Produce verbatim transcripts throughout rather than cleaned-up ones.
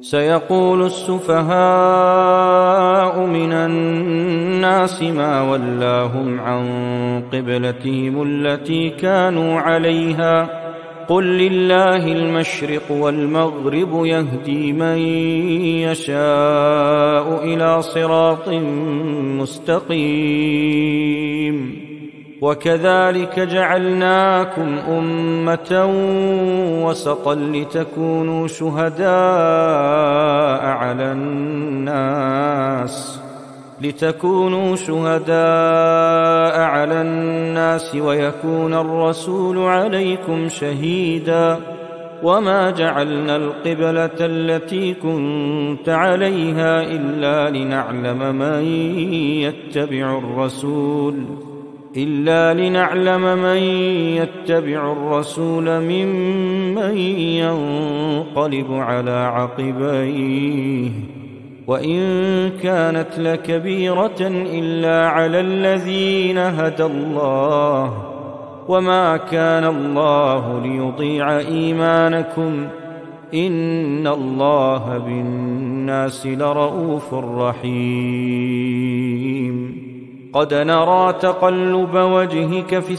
سيقول السفهاء من الناس ما ولاهم عن قبلتهم التي كانوا عليها قل لله المشرق والمغرب يهدي من يشاء إلى صراط مستقيم. وكذلك جعلناكم أمة وسطا لتكونوا شهداء على الناس لتكونوا شهداء على الناس ويكون الرسول عليكم شهيدا. وما جعلنا القبلة التي كنت عليها إلا لنعلم من يتبع الرسول إلا لنعلم من يتبع الرسول ممن ينقلب على عقبيه وإن كانت لكبيرة إلا على الذين هدى الله وما كان الله ليضيع إيمانكم إن الله بالناس لرءوف رحيم. قد نرى تقلب وجهك في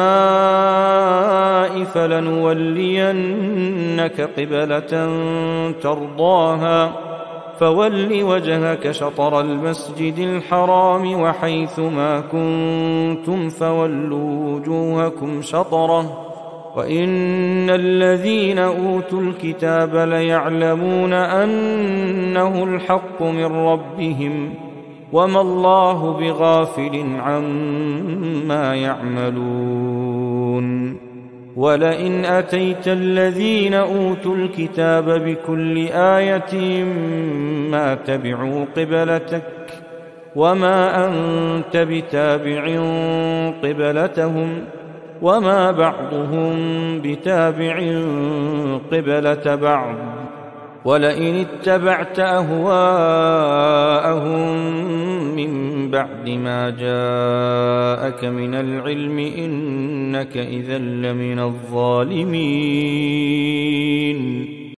السماء فلنولينك قبلة ترضاها فول وجهك شطر المسجد الحرام وحيث ما كنتم فولوا وجوهكم شطره وإن الذين أوتوا الكتاب ليعلمون أنه الحق من ربهم وما الله بغافل عما يعملون. ولئن أتيت الذين أوتوا الكتاب بكل آية ما تبعوا قبلتك وما أنت بتابع قبلتهم وما بعضهم بتابع قبلة بعض ولئن اتبعت أهواءهم من بعد ما جاءك من العلم إنك إذا لمن الظالمين.